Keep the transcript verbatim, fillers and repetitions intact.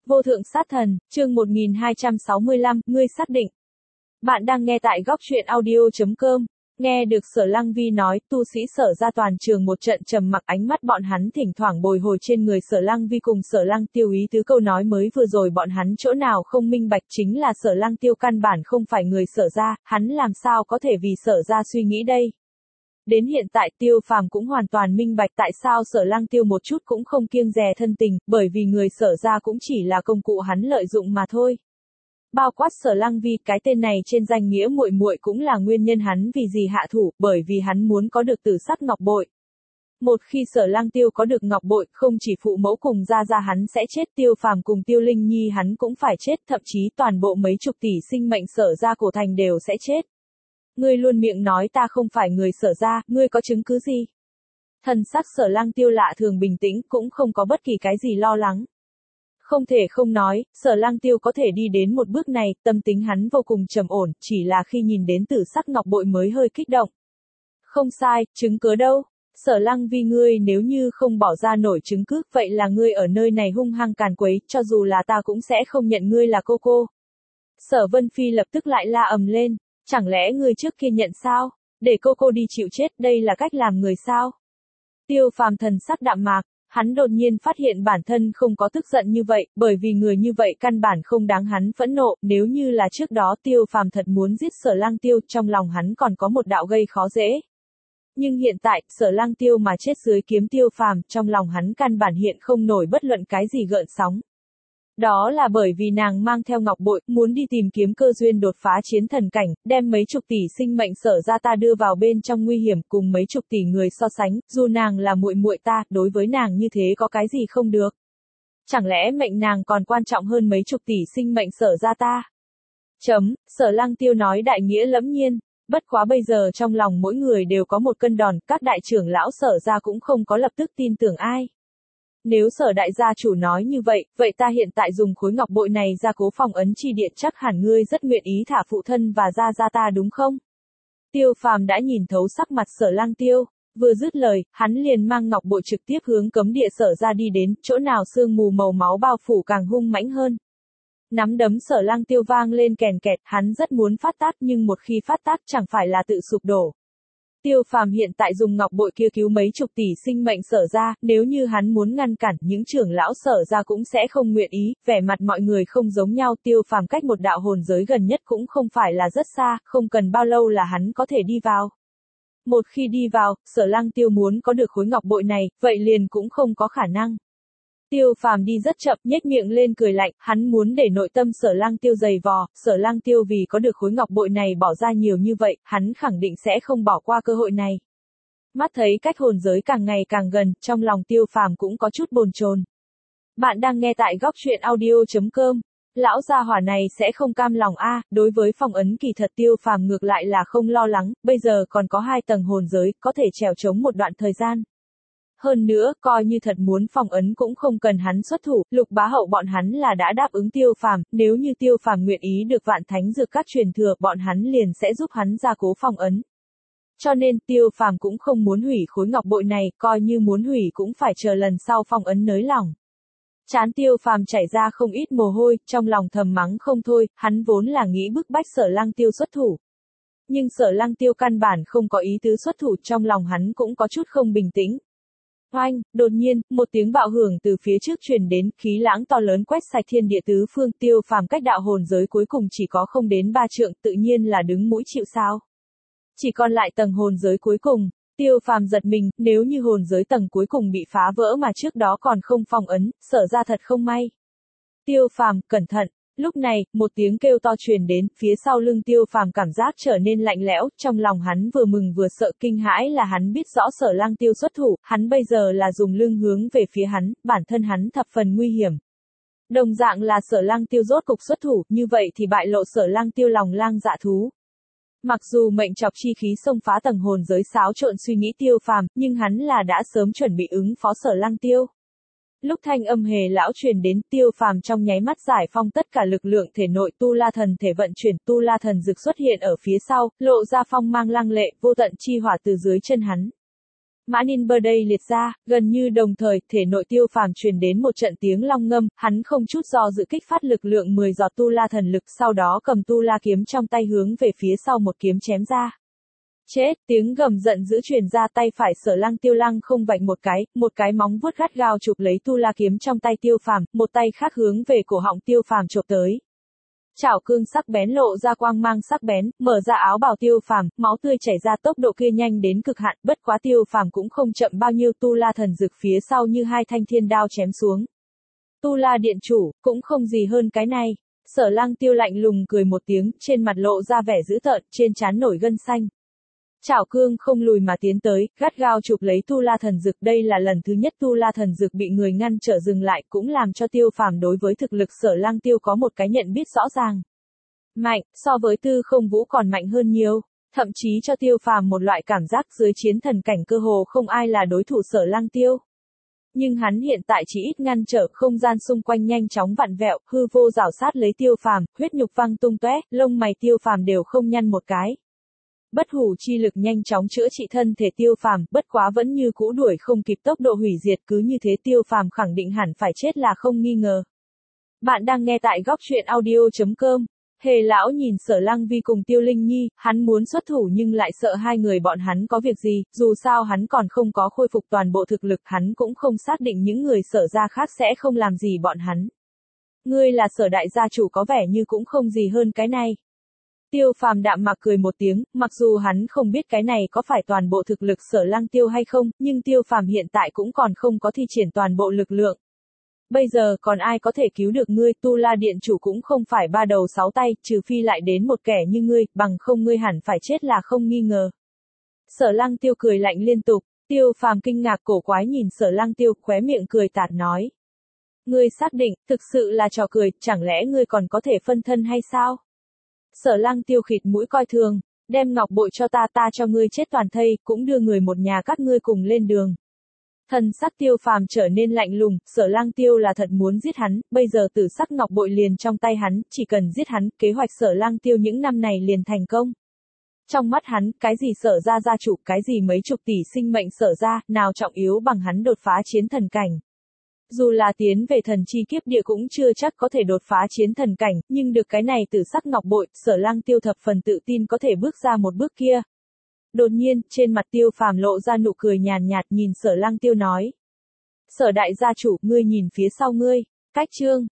Vô thượng sát thần, chương một nghìn hai trăm sáu mươi lăm, ngươi xác định. Bạn đang nghe tại góc truyện audio chấm com. Nghe được Sở Lăng Vi nói, tu sĩ Sở ra toàn trường một trận trầm mặc, ánh mắt bọn hắn thỉnh thoảng bồi hồi trên người Sở Lăng Vi cùng Sở Lăng Tiêu. Ý tứ câu nói mới vừa rồi bọn hắn chỗ nào không minh bạch, chính là Sở Lăng Tiêu căn bản không phải người Sở ra, hắn làm sao có thể vì Sở ra suy nghĩ đây. Đến hiện tại Tiêu Phàm cũng hoàn toàn minh bạch tại sao Sở Lăng Tiêu một chút cũng không kiêng dè thân tình, bởi vì người Sở ra cũng chỉ là công cụ hắn lợi dụng mà thôi. Bao quát Sở Lăng Vi, cái tên này trên danh nghĩa muội muội cũng là nguyên nhân hắn vì gì hạ thủ, bởi vì hắn muốn có được tử sắc ngọc bội. Một khi Sở Lăng Tiêu có được ngọc bội, không chỉ phụ mẫu cùng gia gia hắn sẽ chết, Tiêu Phàm cùng Tiêu Linh Nhi hắn cũng phải chết, thậm chí toàn bộ mấy chục tỷ sinh mệnh Sở ra cổ thành đều sẽ chết. Ngươi luôn miệng nói ta không phải người Sở ra, ngươi có chứng cứ gì? Thần sắc Sở Lăng Tiêu lạ thường bình tĩnh, cũng không có bất kỳ cái gì lo lắng. Không thể không nói, Sở Lăng Tiêu có thể đi đến một bước này, tâm tính hắn vô cùng trầm ổn, chỉ là khi nhìn đến tử sắc ngọc bội mới hơi kích động. Không sai, chứng cứ đâu? Sở Lăng Vi, ngươi nếu như không bỏ ra nổi chứng cứ, vậy là ngươi ở nơi này hung hăng càn quấy, cho dù là ta cũng sẽ không nhận ngươi là cô cô. Sở Vân Phi lập tức lại la ầm lên, chẳng lẽ ngươi trước kia nhận sao? Để cô cô đi chịu chết, đây là cách làm người sao? Tiêu Phàm thần sắc đạm mạc. Hắn đột nhiên phát hiện bản thân không có tức giận như vậy, bởi vì người như vậy căn bản không đáng hắn phẫn nộ, nếu như là trước đó Tiêu Phàm thật muốn giết Sở Lăng Tiêu, trong lòng hắn còn có một đạo gây khó dễ. Nhưng hiện tại, Sở Lăng Tiêu mà chết dưới kiếm Tiêu Phàm, trong lòng hắn căn bản hiện không nổi bất luận cái gì gợn sóng. Đó là bởi vì nàng mang theo ngọc bội, muốn đi tìm kiếm cơ duyên đột phá chiến thần cảnh, đem mấy chục tỷ sinh mệnh Sở ra ta đưa vào bên trong nguy hiểm, cùng mấy chục tỷ người so sánh, dù nàng là muội muội ta, đối với nàng như thế có cái gì không được? Chẳng lẽ mệnh nàng còn quan trọng hơn mấy chục tỷ sinh mệnh Sở ra ta? Chấm, Sở Lăng Tiêu nói đại nghĩa lẫm nhiên, bất quá bây giờ trong lòng mỗi người đều có một cân đòn, các đại trưởng lão Sở ra cũng không có lập tức tin tưởng ai. Nếu Sở đại gia chủ nói như vậy, vậy ta hiện tại dùng khối ngọc bội này ra cố phong ấn chi điện, chắc hẳn ngươi rất nguyện ý thả phụ thân và gia gia ta đúng không? Tiêu Phàm đã nhìn thấu sắc mặt Sở Lăng Tiêu, vừa dứt lời, hắn liền mang ngọc bội trực tiếp hướng cấm địa Sở ra đi đến, chỗ nào sương mù màu máu bao phủ càng hung mãnh hơn. Nắm đấm Sở Lăng Tiêu vang lên kèn kẹt, hắn rất muốn phát tác nhưng một khi phát tác chẳng phải là tự sụp đổ. Tiêu Phàm hiện tại dùng ngọc bội kia cứu mấy chục tỷ sinh mệnh Sở ra, nếu như hắn muốn ngăn cản, những trưởng lão Sở ra cũng sẽ không nguyện ý, vẻ mặt mọi người không giống nhau. Tiêu Phàm cách một đạo hồn giới gần nhất cũng không phải là rất xa, không cần bao lâu là hắn có thể đi vào. Một khi đi vào, Sở Lăng Tiêu muốn có được khối ngọc bội này, vậy liền cũng không có khả năng. Tiêu Phàm đi rất chậm, nhếch miệng lên cười lạnh, hắn muốn để nội tâm Sở Lăng Tiêu dày vò, Sở Lăng Tiêu vì có được khối ngọc bội này bỏ ra nhiều như vậy, hắn khẳng định sẽ không bỏ qua cơ hội này. Mắt thấy cách hồn giới càng ngày càng gần, trong lòng Tiêu Phàm cũng có chút bồn chồn. Bạn đang nghe tại góc truyện audio chấm com. Lão gia hỏa này sẽ không cam lòng a, à, đối với phong ấn kỳ thật Tiêu Phàm ngược lại là không lo lắng, bây giờ còn có hai tầng hồn giới, có thể trèo chống một đoạn thời gian. Hơn nữa, coi như thật muốn phong ấn cũng không cần hắn xuất thủ, Lục Bá Hậu bọn hắn là đã đáp ứng Tiêu Phàm, nếu như Tiêu Phàm nguyện ý được vạn thánh dược các truyền thừa, bọn hắn liền sẽ giúp hắn gia cố phong ấn. Cho nên, Tiêu Phàm cũng không muốn hủy khối ngọc bội này, coi như muốn hủy cũng phải chờ lần sau phong ấn nới lỏng. Trán Tiêu Phàm chảy ra không ít mồ hôi, trong lòng thầm mắng không thôi, hắn vốn là nghĩ bức bách Sở Lăng Tiêu xuất thủ. Nhưng Sở Lăng Tiêu căn bản không có ý tứ xuất thủ, trong lòng hắn cũng có chút không bình tĩnh. Oanh, đột nhiên, một tiếng bạo hưởng từ phía trước truyền đến, khí lãng to lớn quét sạch thiên địa tứ phương. Tiêu Phàm cách đạo hồn giới cuối cùng chỉ có không đến ba trượng, tự nhiên là đứng mũi chịu sào. Chỉ còn lại tầng hồn giới cuối cùng, Tiêu Phàm giật mình, nếu như hồn giới tầng cuối cùng bị phá vỡ mà trước đó còn không phong ấn, Sở ra thật không may. Tiêu Phàm, cẩn thận. Lúc này, một tiếng kêu to truyền đến, phía sau lưng Tiêu Phàm cảm giác trở nên lạnh lẽo, trong lòng hắn vừa mừng vừa sợ, kinh hãi là hắn biết rõ Sở Lăng Tiêu xuất thủ, hắn bây giờ là dùng lưng hướng về phía hắn, bản thân hắn thập phần nguy hiểm. Đồng dạng là Sở Lăng Tiêu rốt cục xuất thủ, như vậy thì bại lộ Sở Lăng Tiêu lòng lang dạ thú. Mặc dù mệnh chọc chi khí xông phá tầng hồn giới xáo trộn suy nghĩ Tiêu Phàm, nhưng hắn là đã sớm chuẩn bị ứng phó Sở Lăng Tiêu. Lúc thanh âm hề lão truyền đến, Tiêu Phàm trong nháy mắt giải phong tất cả lực lượng thể nội, tu la thần thể vận chuyển, tu la thần dực xuất hiện ở phía sau, lộ ra phong mang lăng lệ, vô tận chi hỏa từ dưới chân hắn. Mã Ninh bơ đây liệt ra, gần như đồng thời, thể nội Tiêu Phàm truyền đến một trận tiếng long ngâm, hắn không chút do dự kích phát lực lượng mười giọt tu la thần lực, sau đó cầm tu la kiếm trong tay hướng về phía sau một kiếm chém ra. Chết, tiếng gầm giận dữ truyền ra, tay phải Sở Lăng Tiêu lăng không vạch một cái, một cái móng vuốt gắt gao chụp lấy tu la kiếm trong tay Tiêu Phàm, một tay khác hướng về cổ họng Tiêu Phàm chộp tới. Chảo cương sắc bén lộ ra quang mang sắc bén, mở ra áo bào Tiêu Phàm, máu tươi chảy ra, tốc độ kia nhanh đến cực hạn, bất quá Tiêu Phàm cũng không chậm bao nhiêu, tu la thần dực phía sau như hai thanh thiên đao chém xuống. Tu la điện chủ, cũng không gì hơn cái này. Sở Lăng Tiêu lạnh lùng cười một tiếng, trên mặt lộ ra vẻ dữ tợn, trên trán nổi gân xanh. Chảo cương không lùi mà tiến tới, gắt gao chụp lấy tu la thần dực, đây là lần thứ nhất tu la thần dực bị người ngăn trở dừng lại, cũng làm cho Tiêu Phàm đối với thực lực Sở Lăng Tiêu có một cái nhận biết rõ ràng. Mạnh, so với Tư Không Vũ còn mạnh hơn nhiều, thậm chí cho Tiêu Phàm một loại cảm giác dưới chiến thần cảnh cơ hồ không ai là đối thủ Sở Lăng Tiêu. Nhưng hắn hiện tại chỉ ít ngăn trở, không gian xung quanh nhanh chóng vặn vẹo, hư vô rảo sát lấy Tiêu Phàm, huyết nhục văng tung tóe, lông mày Tiêu Phàm đều không nhăn một cái. Bất hủ chi lực nhanh chóng chữa trị thân thể Tiêu Phàm, bất quá vẫn như cũ đuổi không kịp tốc độ hủy diệt, cứ như thế Tiêu Phàm khẳng định hẳn phải chết là không nghi ngờ. Bạn đang nghe tại góc truyện audio chấm com. Hề lão nhìn Sở Lăng Vi cùng Tiêu Linh Nhi, hắn muốn xuất thủ nhưng lại sợ hai người bọn hắn có việc gì, dù sao hắn còn không có khôi phục toàn bộ thực lực, hắn cũng không xác định những người Sở gia khác sẽ không làm gì bọn hắn. Ngươi là Sở đại gia chủ, có vẻ như cũng không gì hơn cái này. Tiêu Phàm đạm mạc cười một tiếng, mặc dù hắn không biết cái này có phải toàn bộ thực lực Sở Lăng Tiêu hay không, nhưng Tiêu Phàm hiện tại cũng còn không có thi triển toàn bộ lực lượng. Bây giờ còn ai có thể cứu được ngươi, Tu La điện chủ cũng không phải ba đầu sáu tay, trừ phi lại đến một kẻ như ngươi, bằng không ngươi hẳn phải chết là không nghi ngờ. Sở Lăng Tiêu cười lạnh liên tục, Tiêu Phàm kinh ngạc cổ quái nhìn Sở Lăng Tiêu, khóe miệng cười tạt nói. Ngươi xác định, thực sự là trò cười, chẳng lẽ ngươi còn có thể phân thân hay sao? Sở Lăng Tiêu khịt mũi coi thường, đem ngọc bội cho ta, ta cho ngươi chết toàn thây, cũng đưa người một nhà các ngươi cùng lên đường. Thần sắc Tiêu Phàm trở nên lạnh lùng, Sở Lăng Tiêu là thật muốn giết hắn, bây giờ tử sắc ngọc bội liền trong tay hắn, chỉ cần giết hắn, kế hoạch Sở Lăng Tiêu những năm này liền thành công. Trong mắt hắn, cái gì Sở gia gia chủ, cái gì mấy chục tỷ sinh mệnh Sở gia, nào trọng yếu bằng hắn đột phá chiến thần cảnh. Dù là tiến về thần chi kiếp địa cũng chưa chắc có thể đột phá chiến thần cảnh, nhưng được cái này tử sắc ngọc bội, Sở Lăng Tiêu thập phần tự tin có thể bước ra một bước kia. Đột nhiên, trên mặt Tiêu Phàm lộ ra nụ cười nhàn nhạt, nhìn Sở Lăng Tiêu nói. Sở đại gia chủ, ngươi nhìn phía sau ngươi. Cách chương